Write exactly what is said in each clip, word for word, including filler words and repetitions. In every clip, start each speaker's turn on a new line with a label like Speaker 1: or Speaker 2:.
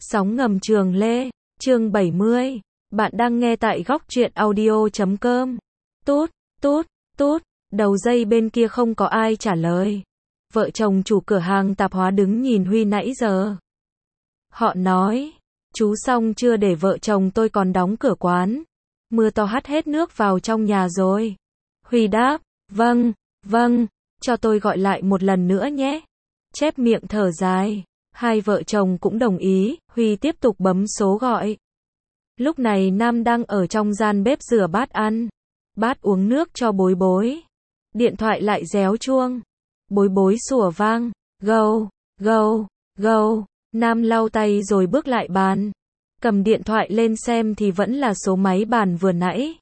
Speaker 1: Sóng ngầm Trường Lê, chương bảy mươi. Bạn đang nghe tại góc truyện audio chấm com. Tút, tút, tút, đầu dây bên kia không có ai trả lời. Vợ chồng chủ cửa hàng tạp hóa đứng nhìn Huy nãy giờ. Họ nói, chú xong chưa để vợ chồng tôi còn đóng cửa quán. Mưa to hắt hết nước vào trong nhà rồi. Huy đáp, vâng, vâng, cho tôi gọi lại một lần nữa nhé. Chép miệng thở dài. Hai vợ chồng cũng đồng ý, Huy tiếp tục bấm số gọi. Lúc này Nam đang ở trong gian bếp rửa bát ăn. Bát uống nước cho bối bối. Điện thoại lại réo chuông. Bối bối sủa vang. Gâu, gâu, gâu. Nam lau tay rồi bước lại bàn. Cầm điện thoại lên xem thì vẫn là số máy bàn vừa nãy.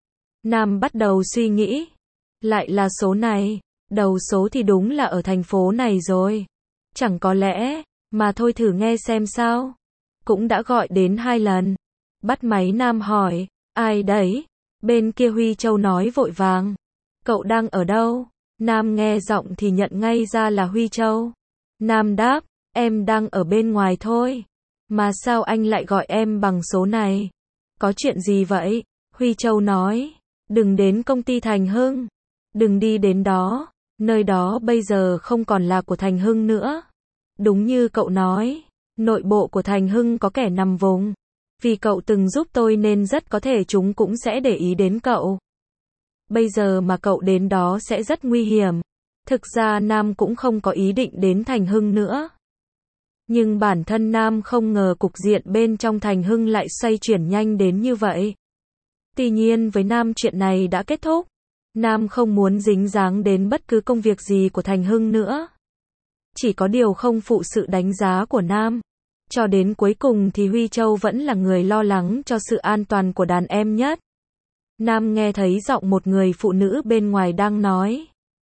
Speaker 1: Nam bắt đầu suy nghĩ. Lại là số này. Đầu số thì đúng là ở thành phố này rồi. Chẳng có lẽ, mà thôi thử nghe xem sao. Cũng đã gọi đến hai lần. Bắt máy Nam hỏi, ai đấy? Bên kia Huy Châu nói vội vàng. Cậu đang ở đâu? Nam nghe giọng thì nhận ngay ra là Huy Châu. Nam đáp, em đang ở bên ngoài thôi. Mà sao anh lại gọi em bằng số này? Có chuyện gì vậy? Huy Châu nói, đừng đến công ty Thành Hưng. Đừng đi đến đó. Nơi đó bây giờ không còn là của Thành Hưng nữa. Đúng như cậu nói, nội bộ của Thành Hưng có kẻ nằm vùng. Vì cậu từng giúp tôi nên rất có thể chúng cũng sẽ để ý đến cậu. Bây giờ mà cậu đến đó sẽ rất nguy hiểm. Thực ra Nam cũng không có ý định đến Thành Hưng nữa. Nhưng bản thân Nam không ngờ cục diện bên trong Thành Hưng lại xoay chuyển nhanh đến như vậy. Tuy nhiên với Nam chuyện này đã kết thúc. Nam không muốn dính dáng đến bất cứ công việc gì của Thành Hưng nữa. Chỉ có điều không phụ sự đánh giá của Nam. Cho đến cuối cùng thì Huy Châu vẫn là người lo lắng cho sự an toàn của đàn em nhất. Nam nghe thấy giọng một người phụ nữ bên ngoài đang nói.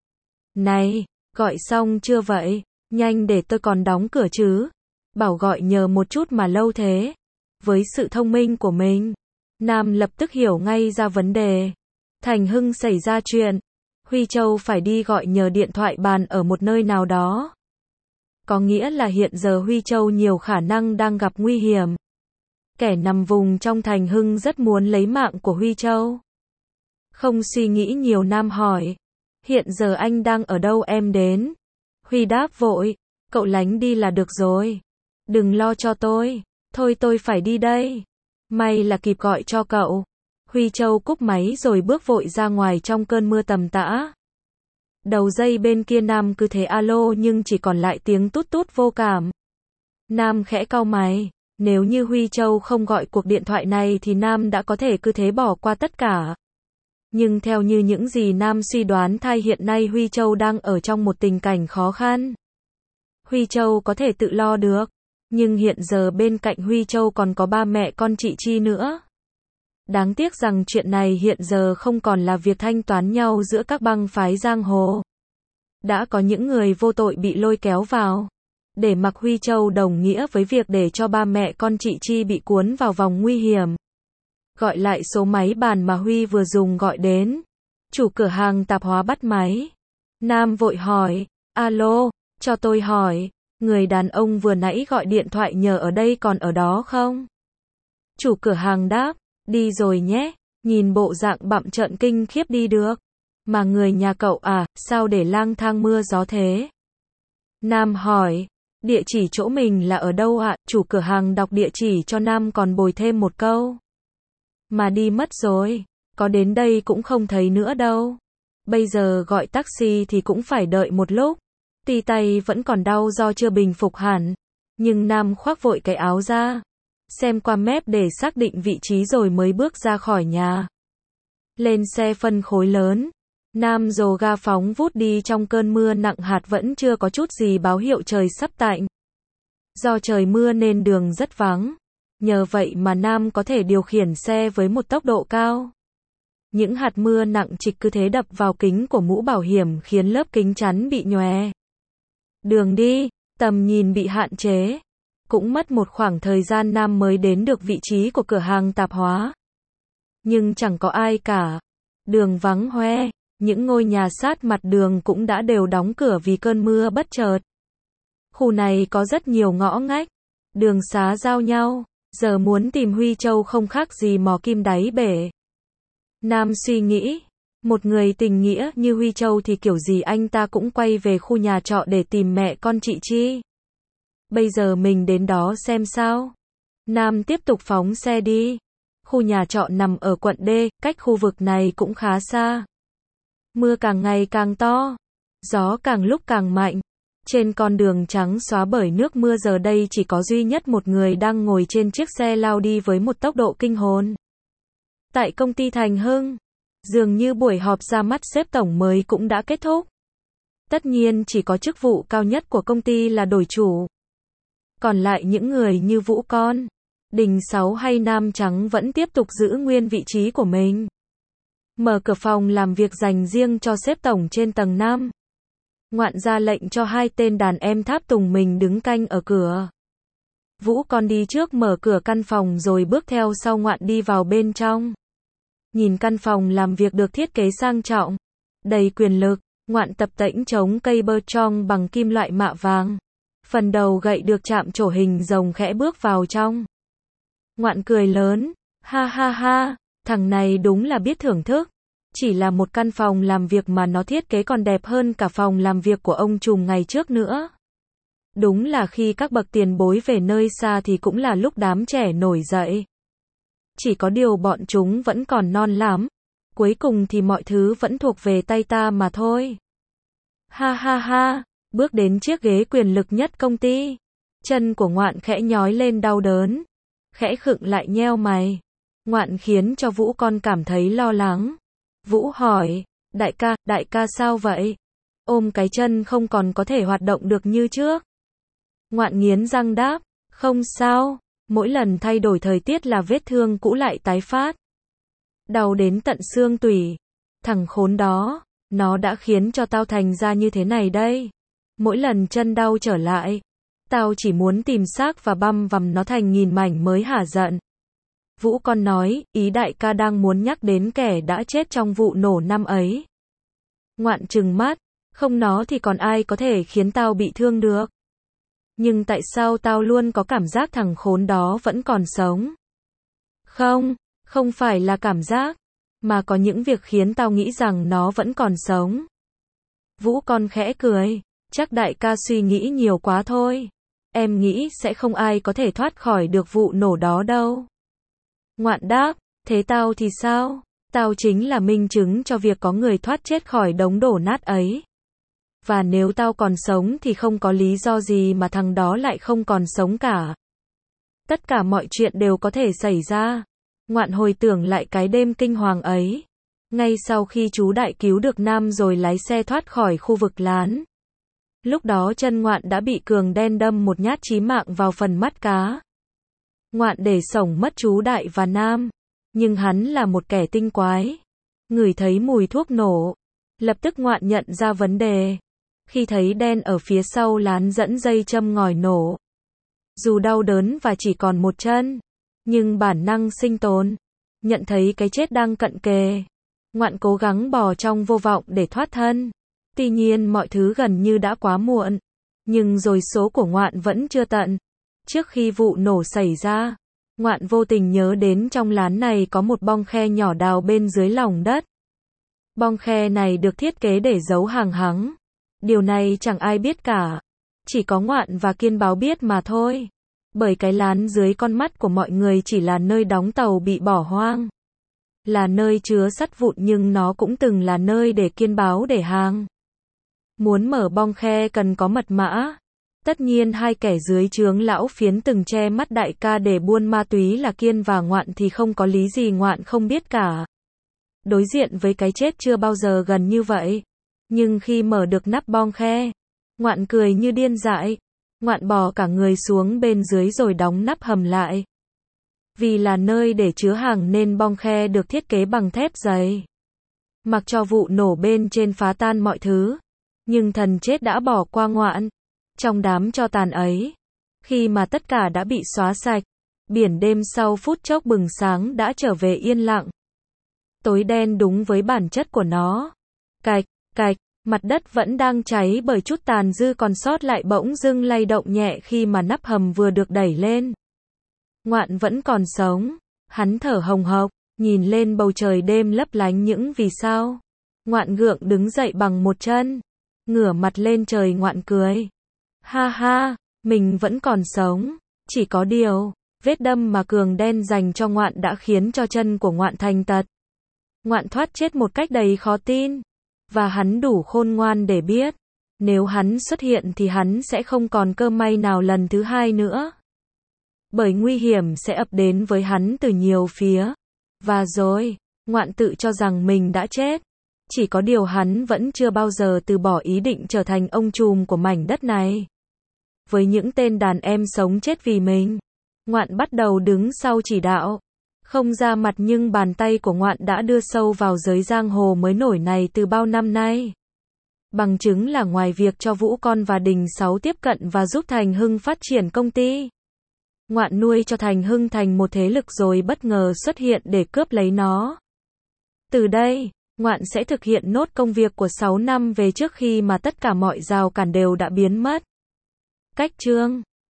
Speaker 1: Này, gọi xong chưa vậy? Nhanh để tôi còn đóng cửa chứ. Bảo gọi nhờ một chút mà lâu thế. Với sự thông minh của mình, Nam lập tức hiểu ngay ra vấn đề. Thành Hưng xảy ra chuyện. Huy Châu phải đi gọi nhờ điện thoại bàn ở một nơi nào đó. Có nghĩa là hiện giờ Huy Châu nhiều khả năng đang gặp nguy hiểm. Kẻ nằm vùng trong Thành Hưng rất muốn lấy mạng của Huy Châu. Không suy nghĩ nhiều Nam hỏi. Hiện giờ anh đang ở đâu em đến? Huy đáp vội. Cậu lánh đi là được rồi. Đừng lo cho tôi. Thôi tôi phải đi đây. May là kịp gọi cho cậu. Huy Châu cúp máy rồi bước vội ra ngoài trong cơn mưa tầm tã. Đầu dây bên kia Nam cứ thế alo nhưng chỉ còn lại tiếng tút tút vô cảm. Nam khẽ cau mày. Nếu như Huy Châu không gọi cuộc điện thoại này thì Nam đã có thể cứ thế bỏ qua tất cả. Nhưng theo như những gì Nam suy đoán thay hiện nay Huy Châu đang ở trong một tình cảnh khó khăn. Huy Châu có thể tự lo được. Nhưng hiện giờ bên cạnh Huy Châu còn có ba mẹ con chị Chi nữa. Đáng tiếc rằng chuyện này hiện giờ không còn là việc thanh toán nhau giữa các băng phái giang hồ. Đã có những người vô tội bị lôi kéo vào. Để mặc Huy Châu đồng nghĩa với việc để cho ba mẹ con chị Chi bị cuốn vào vòng nguy hiểm. Gọi lại số máy bàn mà Huy vừa dùng gọi đến. Chủ cửa hàng tạp hóa bắt máy. Nam vội hỏi, alo, cho tôi hỏi, người đàn ông vừa nãy gọi điện thoại nhờ ở đây còn ở đó không? Chủ cửa hàng đáp, đi rồi nhé, nhìn bộ dạng bặm trợn kinh khiếp đi được. Mà người nhà cậu à, sao để lang thang mưa gió thế? Nam hỏi, địa chỉ chỗ mình là ở đâu ạ? Chủ cửa hàng đọc địa chỉ cho Nam còn bồi thêm một câu. Mà đi mất rồi, có đến đây cũng không thấy nữa đâu. Bây giờ gọi taxi thì cũng phải đợi một lúc. Tuy tay vẫn còn đau do chưa bình phục hẳn. Nhưng Nam khoác vội cái áo ra. Xem qua map để xác định vị trí rồi mới bước ra khỏi nhà. Lên xe phân khối lớn. Nam dồ ga phóng vút đi trong cơn mưa nặng hạt vẫn chưa có chút gì báo hiệu trời sắp tạnh. Do trời mưa nên đường rất vắng. Nhờ vậy mà Nam có thể điều khiển xe với một tốc độ cao. Những hạt mưa nặng trịch cứ thế đập vào kính của mũ bảo hiểm khiến lớp kính chắn bị nhòe. Đường đi, tầm nhìn bị hạn chế. Cũng mất một khoảng thời gian Nam mới đến được vị trí của cửa hàng tạp hóa. Nhưng chẳng có ai cả. Đường vắng hoe, những ngôi nhà sát mặt đường cũng đã đều đóng cửa vì cơn mưa bất chợt. Khu này có rất nhiều ngõ ngách. đường xá giao nhau, giờ muốn tìm Huy Châu không khác gì mò kim đáy bể. Nam suy nghĩ, một người tình nghĩa như Huy Châu thì kiểu gì anh ta cũng quay về khu nhà trọ để tìm mẹ con chị Chi. Bây giờ mình đến đó xem sao. Nam tiếp tục phóng xe đi. Khu nhà trọ nằm ở quận D, cách khu vực này cũng khá xa. Mưa càng ngày càng to, gió càng lúc càng mạnh. Trên con đường trắng xóa bởi nước mưa giờ đây chỉ có duy nhất một người đang ngồi trên chiếc xe lao đi với một tốc độ kinh hồn. Tại công ty Thành Hưng, dường như buổi họp ra mắt sếp tổng mới cũng đã kết thúc. Tất nhiên chỉ có chức vụ cao nhất của công ty là đổi chủ. Còn lại những người như Vũ Con, Đình Sáu hay Nam Trắng vẫn tiếp tục giữ nguyên vị trí của mình. Mở cửa phòng làm việc dành riêng cho sếp tổng trên tầng năm. Ngoạn ra lệnh cho hai tên đàn em tháp tùng mình đứng canh ở cửa. Vũ Con đi trước mở cửa căn phòng rồi bước theo sau Ngoạn đi vào bên trong. Nhìn căn phòng làm việc được thiết kế sang trọng, đầy quyền lực, Ngoạn tập tễnh chống cây bơ trong bằng kim loại mạ vàng. Phần đầu gậy được chạm trổ hình rồng khẽ bước vào trong. Ngoạn cười lớn, ha ha ha, thằng này đúng là biết thưởng thức. Chỉ là một căn phòng làm việc mà nó thiết kế còn đẹp hơn cả phòng làm việc của ông trùm ngày trước nữa. Đúng là khi các bậc tiền bối về nơi xa thì cũng là lúc đám trẻ nổi dậy. Chỉ có điều bọn chúng vẫn còn non lắm. Cuối cùng thì mọi thứ vẫn thuộc về tay ta mà thôi. Ha ha ha, bước đến chiếc ghế quyền lực nhất công ty. Chân của Ngoạn khẽ nhói lên đau đớn. Khẽ khựng lại nheo mày. Ngoạn khiến cho Vũ Con cảm thấy lo lắng. Vũ hỏi, đại ca, đại ca sao vậy? Ôm cái chân không còn có thể hoạt động được như trước. Ngoạn nghiến răng đáp, không sao, mỗi lần thay đổi thời tiết là vết thương cũ lại tái phát. Đau đến tận xương tủy. Thằng khốn đó, nó đã khiến cho tao thành ra như thế này đây. Mỗi lần chân đau trở lại, tao chỉ muốn tìm xác và băm vằm nó thành nghìn mảnh mới hả giận. Vũ Con nói, ý đại ca đang muốn nhắc đến kẻ đã chết trong vụ nổ năm ấy. Ngoạn trừng mắt, không nó thì còn ai có thể khiến tao bị thương được. Nhưng tại sao tao luôn có cảm giác thằng khốn đó vẫn còn sống? Không, không phải là cảm giác, mà có những việc khiến tao nghĩ rằng nó vẫn còn sống. Vũ Con khẽ cười, chắc đại ca suy nghĩ nhiều quá thôi. Em nghĩ sẽ không ai có thể thoát khỏi được vụ nổ đó đâu. Ngoạn đáp, thế tao thì sao? Tao chính là minh chứng cho việc có người thoát chết khỏi đống đổ nát ấy. Và nếu tao còn sống thì không có lý do gì mà thằng đó lại không còn sống cả. Tất cả mọi chuyện đều có thể xảy ra. Ngoạn hồi tưởng lại cái đêm kinh hoàng ấy. Ngay sau khi chú Đại cứu được Nam rồi lái xe thoát khỏi khu vực lán. Lúc đó chân Ngoạn đã bị Cường đen đâm một nhát chí mạng vào phần mắt cá. Ngoạn để sổng mất chú Đại và Nam. Nhưng hắn là một kẻ tinh quái. Ngửi thấy mùi thuốc nổ. Lập tức Ngoạn nhận ra vấn đề. Khi thấy đen ở phía sau lán dẫn dây châm ngòi nổ. Dù đau đớn và chỉ còn một chân. Nhưng bản năng sinh tồn. Nhận thấy cái chết đang cận kề. Ngoạn cố gắng bò trong vô vọng để thoát thân. Tuy nhiên mọi thứ gần như đã quá muộn. Nhưng rồi số của Ngoạn vẫn chưa tận. Trước khi vụ nổ xảy ra, Ngoạn vô tình nhớ đến trong lán này có một bong khe nhỏ đào bên dưới lòng đất. Bong khe này được thiết kế để giấu hàng hắng. Điều này chẳng ai biết cả. Chỉ có Ngoạn và Kiên Báo biết mà thôi. Bởi cái lán dưới con mắt của mọi người chỉ là nơi đóng tàu bị bỏ hoang. Là nơi chứa sắt vụn nhưng nó cũng từng là nơi để Kiên Báo để hàng. Muốn mở bong khe cần có mật mã. Tất nhiên hai kẻ dưới trướng lão Phiến từng che mắt đại ca để buôn ma túy là Kiên và Ngoạn thì không có lý gì Ngoạn không biết cả. Đối diện với cái chết chưa bao giờ gần như vậy. Nhưng khi mở được nắp bong khe, Ngoạn cười như điên dại. Ngoạn bò cả người xuống bên dưới rồi đóng nắp hầm lại. Vì là nơi để chứa hàng nên bong khe được thiết kế bằng thép dày. Mặc cho vụ nổ bên trên phá tan mọi thứ. Nhưng thần chết đã bỏ qua Ngoạn. Trong đám tro tàn ấy, khi mà tất cả đã bị xóa sạch, biển đêm sau phút chốc bừng sáng đã trở về yên lặng. Tối đen đúng với bản chất của nó. Cạch, cạch, Mặt đất vẫn đang cháy bởi chút tàn dư còn sót lại bỗng dưng lay động nhẹ khi mà nắp hầm vừa được đẩy lên. Ngoạn vẫn còn sống. Hắn thở hồng hộc, nhìn lên bầu trời đêm lấp lánh những vì sao. Ngoạn gượng đứng dậy bằng một chân, ngửa mặt lên trời ngoạn cười. Ha ha, mình vẫn còn sống. Chỉ có điều, vết đâm mà Cường đen dành cho Ngoạn đã khiến cho chân của Ngoạn thành tật. Ngoạn thoát chết một cách đầy khó tin. Và hắn đủ khôn ngoan để biết, nếu hắn xuất hiện thì hắn sẽ không còn cơ may nào lần thứ hai nữa. Bởi nguy hiểm sẽ ập đến với hắn từ nhiều phía. Và rồi, Ngoạn tự cho rằng mình đã chết. Chỉ có điều hắn vẫn chưa bao giờ từ bỏ ý định trở thành ông trùm của mảnh đất này. Với những tên đàn em sống chết vì mình, Ngoạn bắt đầu đứng sau chỉ đạo. Không ra mặt nhưng bàn tay của Ngoạn đã đưa sâu vào giới giang hồ mới nổi này từ bao năm nay. Bằng chứng là ngoài việc cho Vũ Con và Đình Sáu tiếp cận và giúp Thành Hưng phát triển công ty, Ngoạn nuôi cho Thành Hưng thành một thế lực rồi bất ngờ xuất hiện để cướp lấy nó. Từ đây, Ngoạn sẽ thực hiện nốt công việc của sáu năm về trước khi mà tất cả mọi rào cản đều đã biến mất. Cách chương